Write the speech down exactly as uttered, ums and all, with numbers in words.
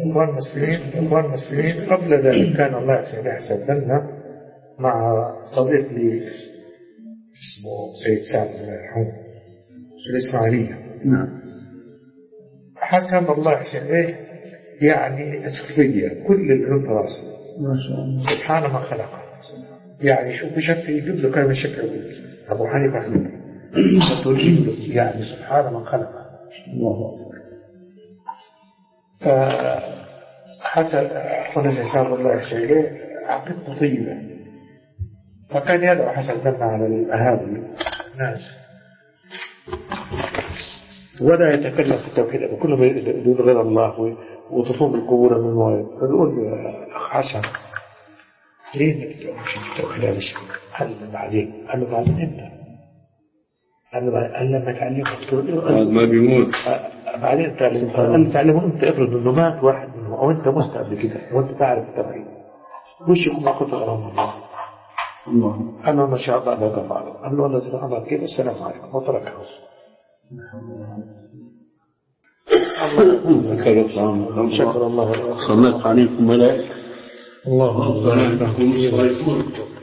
إخوان المسلمين إخوان المسلمين قبل ذلك كان الله يحسن لنا مع صديق لي اسمه سيد سعد الله يرحمه في الإسماعيلية. نعم. حسن الله يحسن إيه يعني انسيكلوبيديا كل العلوم دراسة ما شاء الله. سبحان ما خلقه. يعني شوف بشكل يجيب له كلمة شكل أبو حنيفة حنيفة تجيب له يعني سبحان ما خلقه. الله. حسن أخونا سيسار الله يحسن عقيدته طيبة، فكان يدعو حسن دمنا على الأهالي الناس ولا يتكلم في التوحيد وكلهم يدعون غير الله وتطوب القبور من الموارد. فنقول يا أخ حسن ليه ما تدعوش في التوحيد هذا الشيء؟ قال له بعدين قال له بعدين امتى؟ قال له قال لما تعلمه ما بيموت بعدين تعلم قال تعلمه انت افرض انه مات واحد منهم او انت مت قبل كده وانت تعرف التوحيد وش يكون موقف غيرهم الله. الله. قال له ما شاء الله لا تفعله. قال له والله زي ما كده السلام عليكم وتركه. شكر الله. صلت عليكم ملائكة. الله.